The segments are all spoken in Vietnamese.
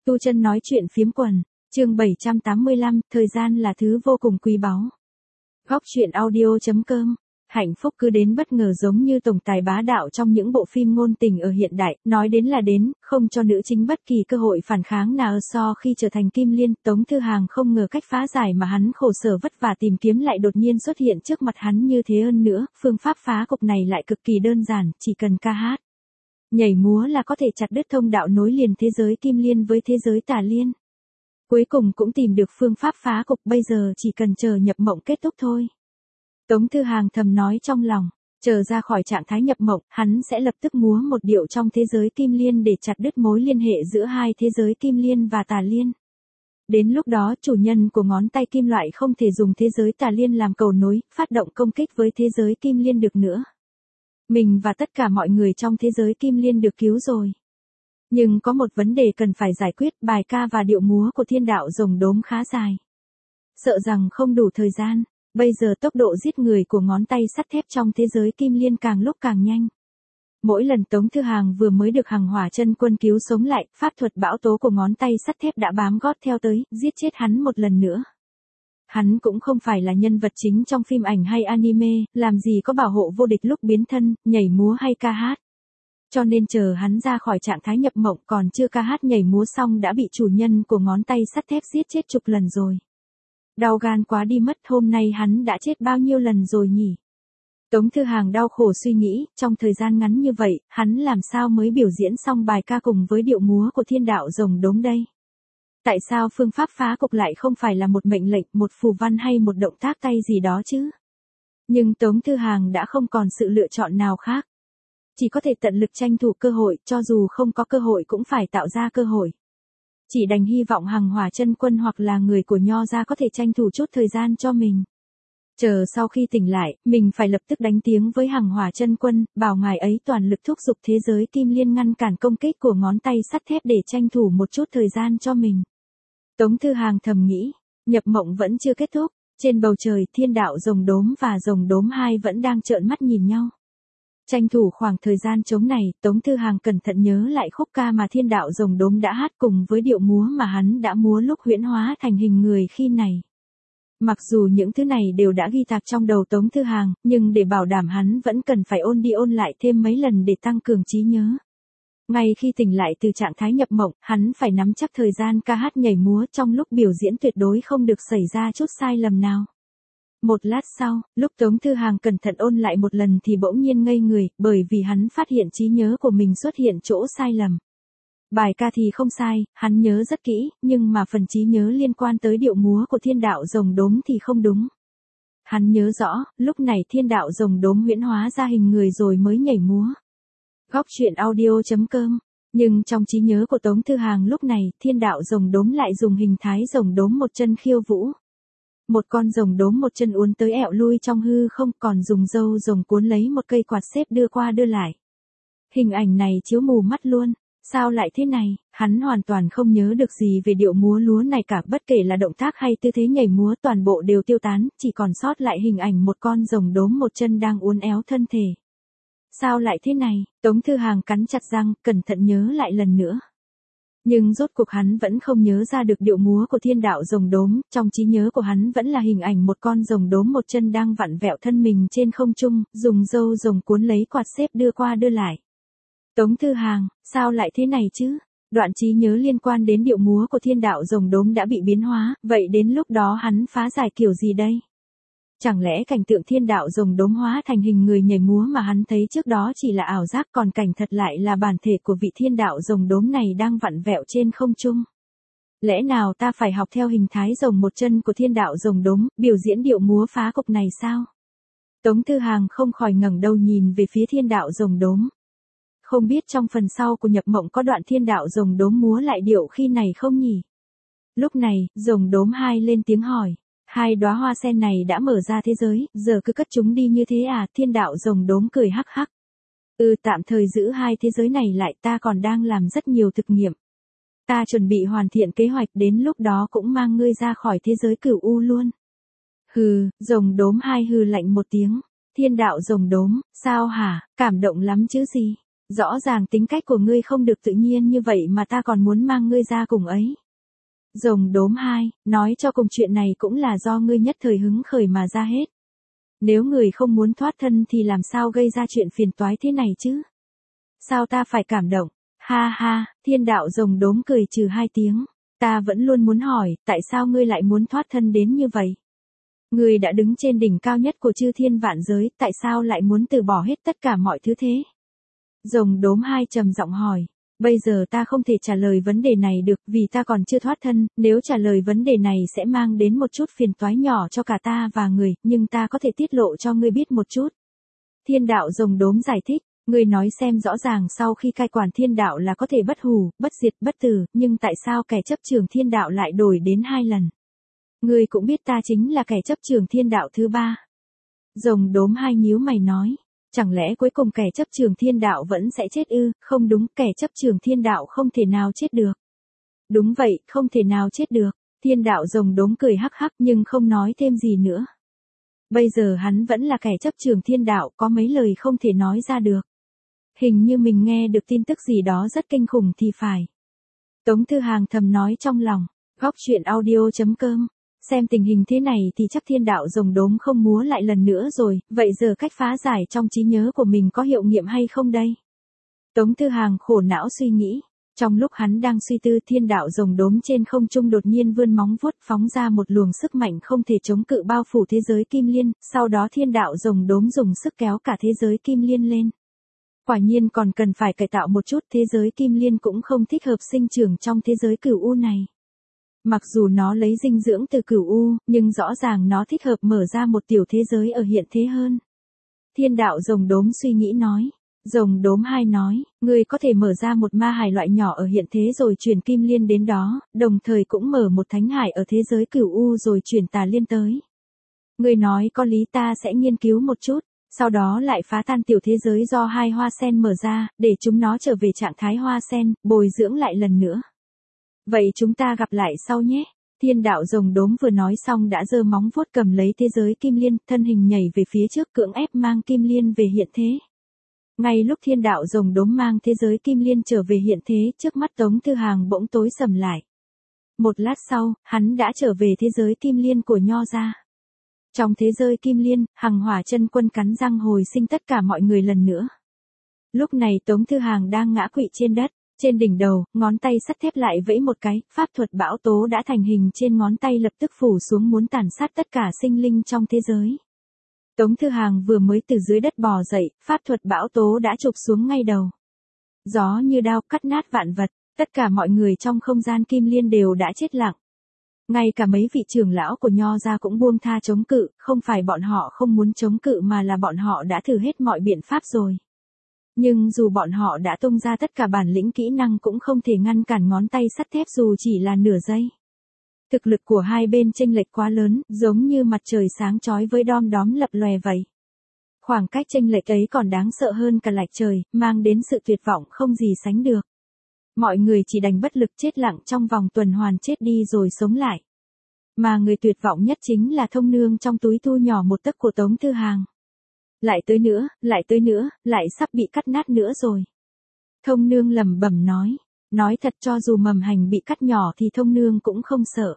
Tu Chân nói chuyện phiếm quần, chương 785, thời gian là thứ vô cùng quý báu. Góc truyện audio.com. Hạnh phúc cứ đến bất ngờ giống như tổng tài bá đạo trong những bộ phim ngôn tình ở hiện đại, nói đến là đến, không cho nữ chính bất kỳ cơ hội phản kháng nào. So khi trở thành Kim Liên, Tống Thư Hàng không ngờ cách phá giải mà hắn khổ sở vất vả tìm kiếm lại đột nhiên xuất hiện trước mặt hắn như thế. Hơn nữa, phương pháp phá cục này lại cực kỳ đơn giản, chỉ cần ca hát, nhảy múa là có thể chặt đứt thông đạo nối liền thế giới Kim Liên với thế giới Tà Liên. Cuối cùng cũng tìm được phương pháp phá cục, bây giờ chỉ cần chờ nhập mộng kết thúc thôi. Tống Thư Hàng thầm nói trong lòng, chờ ra khỏi trạng thái nhập mộng, hắn sẽ lập tức múa một điệu trong thế giới Kim Liên để chặt đứt mối liên hệ giữa hai thế giới Kim Liên và Tà Liên. Đến lúc đó chủ nhân của ngón tay kim loại không thể dùng thế giới Tà Liên làm cầu nối, phát động công kích với thế giới Kim Liên được nữa. Mình và tất cả mọi người trong thế giới Kim Liên được cứu rồi. Nhưng có một vấn đề cần phải giải quyết, bài ca và điệu múa của Thiên Đạo Rồng Đốm khá dài. Sợ rằng không đủ thời gian, bây giờ tốc độ giết người của ngón tay sắt thép trong thế giới Kim Liên càng lúc càng nhanh. Mỗi lần Tống Thư Hàng vừa mới được Hằng Hỏa Chân Quân cứu sống lại, pháp thuật bão tố của ngón tay sắt thép đã bám gót theo tới, giết chết hắn một lần nữa. Hắn cũng không phải là nhân vật chính trong phim ảnh hay anime, làm gì có bảo hộ vô địch lúc biến thân, nhảy múa hay ca hát. Cho nên chờ hắn ra khỏi trạng thái nhập mộng còn chưa ca hát nhảy múa xong đã bị chủ nhân của ngón tay sắt thép giết chết chục lần rồi. Đau gan quá đi mất, hôm nay hắn đã chết bao nhiêu lần rồi nhỉ? Tống Thư Hàng đau khổ suy nghĩ, trong thời gian ngắn như vậy, hắn làm sao mới biểu diễn xong bài ca cùng với điệu múa của Thiên Đạo Rồng Đốm đây? Tại sao phương pháp phá cục lại không phải là một mệnh lệnh, một phù văn hay một động tác tay gì đó chứ? Nhưng Tống Thư Hàng đã không còn sự lựa chọn nào khác. Chỉ có thể tận lực tranh thủ cơ hội, cho dù không có cơ hội cũng phải tạo ra cơ hội. Chỉ đành hy vọng Hằng Hỏa Chân Quân hoặc là người của Nho gia có thể tranh thủ chút thời gian cho mình. Chờ sau khi tỉnh lại, mình phải lập tức đánh tiếng với Hằng Hỏa Chân Quân, bảo ngài ấy toàn lực thúc giục thế giới Kim Liên ngăn cản công kích của ngón tay sắt thép để tranh thủ một chút thời gian cho mình. Tống Thư Hàng thầm nghĩ, nhập mộng vẫn chưa kết thúc, trên bầu trời Thiên Đạo Rồng Đốm và Rồng Đốm 2 vẫn đang trợn mắt nhìn nhau. Tranh thủ khoảng thời gian trống này, Tống Thư Hàng cẩn thận nhớ lại khúc ca mà Thiên Đạo Rồng Đốm đã hát cùng với điệu múa mà hắn đã múa lúc huyễn hóa thành hình người khi này. Mặc dù những thứ này đều đã ghi tạc trong đầu Tống Thư Hàng, nhưng để bảo đảm hắn vẫn cần phải ôn đi ôn lại thêm mấy lần để tăng cường trí nhớ. Ngay khi tỉnh lại từ trạng thái nhập mộng, hắn phải nắm chắc thời gian ca hát nhảy múa, trong lúc biểu diễn tuyệt đối không được xảy ra chút sai lầm nào. Một lát sau, lúc Tống Thư Hàng cẩn thận ôn lại một lần thì bỗng nhiên ngây người, bởi vì hắn phát hiện trí nhớ của mình xuất hiện chỗ sai lầm. Bài ca thì không sai, hắn nhớ rất kỹ, nhưng mà phần trí nhớ liên quan tới điệu múa của Thiên Đạo Rồng Đốm thì không đúng. Hắn nhớ rõ, lúc này Thiên Đạo Rồng Đốm huyễn hóa ra hình người rồi mới nhảy múa. Góc truyện audio.com. Nhưng trong trí nhớ của Tống Thư Hàng lúc này, Thiên Đạo Rồng Đốm lại dùng hình thái rồng đốm một chân khiêu vũ. Một con rồng đốm một chân uốn tới ẹo lui trong hư không, còn dùng râu rồng cuốn lấy một cây quạt xếp đưa qua đưa lại. Hình ảnh này chiếu mù mắt luôn. Sao lại thế này? Hắn hoàn toàn không nhớ được gì về điệu múa lúa này cả, bất kể là động tác hay tư thế nhảy múa toàn bộ đều tiêu tán, chỉ còn sót lại hình ảnh một con rồng đốm một chân đang uốn éo thân thể. Sao lại thế này? Tống Thư Hàng cắn chặt răng, cẩn thận nhớ lại lần nữa. Nhưng rốt cuộc hắn vẫn không nhớ ra được điệu múa của Thiên Đạo Rồng Đốm, trong trí nhớ của hắn vẫn là hình ảnh một con rồng đốm một chân đang vặn vẹo thân mình trên không trung, dùng râu rồng cuốn lấy quạt xếp đưa qua đưa lại. Tống Thư Hàng, sao lại thế này chứ? Đoạn trí nhớ liên quan đến điệu múa của Thiên Đạo Rồng Đốm đã bị biến hóa, vậy đến lúc đó hắn phá giải kiểu gì đây? Chẳng lẽ cảnh tượng Thiên Đạo Rồng Đốm hóa thành hình người nhảy múa mà hắn thấy trước đó chỉ là ảo giác, còn cảnh thật lại là bản thể của vị Thiên Đạo Rồng Đốm này đang vặn vẹo trên không trung? Lẽ nào ta phải học theo hình thái rồng một chân của Thiên Đạo Rồng Đốm, biểu diễn điệu múa phá cục này sao? Tống Thư Hàng không khỏi ngẩng đầu nhìn về phía Thiên Đạo Rồng Đốm. Không biết trong phần sau của nhập mộng có đoạn Thiên Đạo Rồng Đốm múa lại điệu khi này không nhỉ? Lúc này, Rồng Đốm 2 lên tiếng hỏi. Hai đóa hoa sen này đã mở ra thế giới, giờ cứ cất chúng đi như thế à? Thiên Đạo Rồng Đốm cười hắc hắc. Tạm thời giữ hai thế giới này lại, ta còn đang làm rất nhiều thực nghiệm. Ta chuẩn bị hoàn thiện kế hoạch, đến lúc đó cũng mang ngươi ra khỏi thế giới Cửu U luôn. Hừ, Rồng Đốm 2 hừ lạnh một tiếng. Thiên Đạo Rồng Đốm, sao hả, cảm động lắm chứ gì? Rõ ràng tính cách của ngươi không được tự nhiên như vậy mà ta còn muốn mang ngươi ra cùng ấy. Rồng đốm 2, nói cho cùng chuyện này cũng là do ngươi nhất thời hứng khởi mà ra hết. Nếu người không muốn thoát thân thì làm sao gây ra chuyện phiền toái thế này chứ? Sao ta phải cảm động? Ha ha, thiên đạo rồng đốm cười trừ 2 tiếng. Ta vẫn luôn muốn hỏi, tại sao ngươi lại muốn thoát thân đến như vậy? Ngươi đã đứng trên đỉnh cao nhất của chư thiên vạn giới, tại sao lại muốn từ bỏ hết tất cả mọi thứ thế? Rồng đốm 2 trầm giọng hỏi. Bây giờ ta không thể trả lời vấn đề này được vì ta còn chưa thoát thân, nếu trả lời vấn đề này sẽ mang đến một chút phiền toái nhỏ cho cả ta và người, nhưng ta có thể tiết lộ cho ngươi biết một chút. Thiên đạo rồng đốm giải thích, ngươi nói xem rõ ràng sau khi cai quản thiên đạo là có thể bất hủ, bất diệt, bất tử, nhưng tại sao kẻ chấp trường thiên đạo lại đổi đến 2 lần? Ngươi cũng biết ta chính là kẻ chấp trường thiên đạo thứ 3. Rồng đốm 2 nhíu mày nói. Chẳng lẽ cuối cùng kẻ chấp trường thiên đạo vẫn sẽ chết ư? Không đúng, kẻ chấp trường thiên đạo không thể nào chết được. Đúng vậy, không thể nào chết được. Thiên đạo rồng đốm cười hắc hắc nhưng không nói thêm gì nữa. Bây giờ hắn vẫn là kẻ chấp trường thiên đạo, có mấy lời không thể nói ra được. Hình như mình nghe được tin tức gì đó rất kinh khủng thì phải. Tống Thư Hàng thầm nói trong lòng. Góc truyện audio.com. Xem tình hình thế này thì chắc thiên đạo rồng đốm không múa lại lần nữa rồi, vậy giờ cách phá giải trong trí nhớ của mình có hiệu nghiệm hay không đây? Tống Thư Hàng khổ não suy nghĩ. Trong lúc hắn đang suy tư, thiên đạo rồng đốm trên không trung đột nhiên vươn móng vuốt phóng ra một luồng sức mạnh không thể chống cự bao phủ thế giới kim liên, sau đó thiên đạo rồng đốm dùng sức kéo cả thế giới kim liên lên. Quả nhiên còn cần phải cải tạo một chút, thế giới kim liên cũng không thích hợp sinh trưởng trong thế giới cửu u này. Mặc dù nó lấy dinh dưỡng từ cửu u, nhưng rõ ràng nó thích hợp mở ra một tiểu thế giới ở hiện thế hơn. Thiên đạo rồng đốm suy nghĩ nói. Rồng đốm 2 nói, ngươi có thể mở ra một ma hải loại nhỏ ở hiện thế rồi chuyển kim liên đến đó, đồng thời cũng mở một thánh hải ở thế giới cửu u rồi chuyển tà liên tới. Ngươi nói có lý, ta sẽ nghiên cứu một chút, sau đó lại phá tan tiểu thế giới do 2 hoa sen mở ra, để chúng nó trở về trạng thái hoa sen, bồi dưỡng lại lần nữa. Vậy chúng ta gặp lại sau nhé. Thiên đạo rồng đốm vừa nói xong đã giơ móng vuốt cầm lấy thế giới kim liên, thân hình nhảy về phía trước cưỡng ép mang kim liên về hiện thế. Ngay lúc thiên đạo rồng đốm mang thế giới kim liên trở về hiện thế, trước mắt Tống Thư Hàng bỗng tối sầm lại. Một lát sau, hắn đã trở về thế giới kim liên của Nho gia. Trong thế giới kim liên, Hằng Hỏa Chân Quân cắn răng hồi sinh tất cả mọi người lần nữa. Lúc này Tống Thư Hàng đang ngã quỵ trên đất. Trên đỉnh đầu, ngón tay sắt thép lại vẫy một cái, pháp thuật bão tố đã thành hình trên ngón tay lập tức phủ xuống muốn tàn sát tất cả sinh linh trong thế giới. Tống Thư Hàng vừa mới từ dưới đất bò dậy, pháp thuật bão tố đã chụp xuống ngay đầu. Gió như đao cắt nát vạn vật, tất cả mọi người trong không gian kim liên đều đã chết lặng. Ngay cả mấy vị trưởng lão của Nho gia cũng buông tha chống cự, không phải bọn họ không muốn chống cự mà là bọn họ đã thử hết mọi biện pháp rồi. Nhưng dù bọn họ đã tung ra tất cả bản lĩnh kỹ năng cũng không thể ngăn cản ngón tay sắt thép dù chỉ là nửa giây. Thực lực của hai bên chênh lệch quá lớn, giống như mặt trời sáng chói với đom đóm lập lòe vậy. Khoảng cách chênh lệch ấy còn đáng sợ hơn cả lệch trời, mang đến sự tuyệt vọng không gì sánh được. Mọi người chỉ đành bất lực chết lặng trong vòng tuần hoàn chết đi rồi sống lại. Mà người tuyệt vọng nhất chính là Thông Nương trong túi thu nhỏ một tấc của Tống Thư Hàng. Lại tới nữa, lại sắp bị cắt nát nữa rồi. Thông Nương lẩm bẩm nói thật cho dù mầm hành bị cắt nhỏ thì Thông Nương cũng không sợ.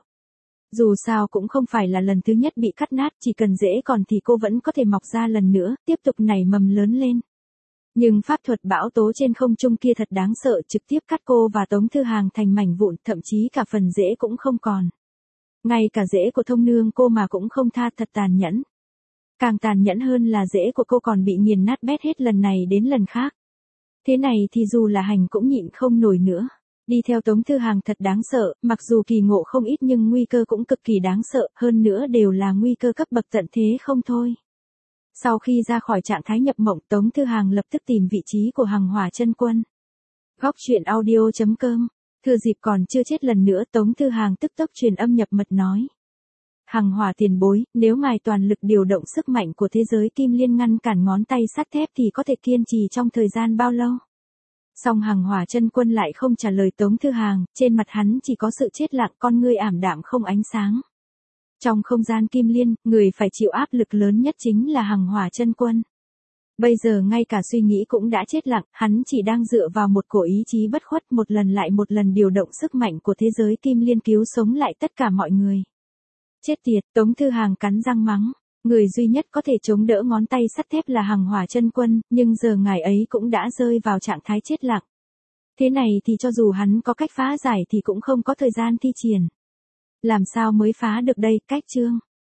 Dù sao cũng không phải là lần thứ nhất bị cắt nát, chỉ cần rễ còn thì cô vẫn có thể mọc ra lần nữa, tiếp tục nảy mầm lớn lên. Nhưng pháp thuật bão tố trên không trung kia thật đáng sợ, trực tiếp cắt cô và Tống Thư Hàng thành mảnh vụn, thậm chí cả phần rễ cũng không còn. Ngay cả rễ của Thông Nương cô mà cũng không tha, thật tàn nhẫn. Càng tàn nhẫn hơn là rễ của cô còn bị nghiền nát bét hết lần này đến lần khác. Thế này thì dù là hành cũng nhịn không nổi nữa. Đi theo Tống Thư Hàng thật đáng sợ, mặc dù kỳ ngộ không ít nhưng nguy cơ cũng cực kỳ đáng sợ, hơn nữa đều là nguy cơ cấp bậc tận thế không thôi. Sau khi ra khỏi trạng thái nhập mộng, Tống Thư Hàng lập tức tìm vị trí của Hằng Hỏa Chân Quân. Góc truyện audio.com. Thừa dịp còn chưa chết lần nữa, Tống Thư Hàng tức tốc truyền âm nhập mật nói. Hằng Hỏa tiền bối, nếu ngài toàn lực điều động sức mạnh của thế giới kim liên ngăn cản ngón tay sắt thép thì có thể kiên trì trong thời gian bao lâu? Song Hằng Hỏa Chân Quân lại không trả lời Tống Thư Hàng, trên mặt hắn chỉ có sự chết lặng, con ngươi ảm đạm không ánh sáng. Trong không gian kim liên, người phải chịu áp lực lớn nhất chính là Hằng Hỏa Chân Quân. Bây giờ ngay cả suy nghĩ cũng đã chết lặng, hắn chỉ đang dựa vào một cổ ý chí bất khuất một lần lại một lần điều động sức mạnh của thế giới kim liên cứu sống lại tất cả mọi người. Chết tiệt, Tống Thư Hàng cắn răng mắng. Người duy nhất có thể chống đỡ ngón tay sắt thép là Hằng Hỏa Chân Quân, nhưng giờ ngài ấy cũng đã rơi vào trạng thái chết lặng. Thế này thì cho dù hắn có cách phá giải thì cũng không có thời gian thi triển. Làm sao mới phá được đây, cách chương?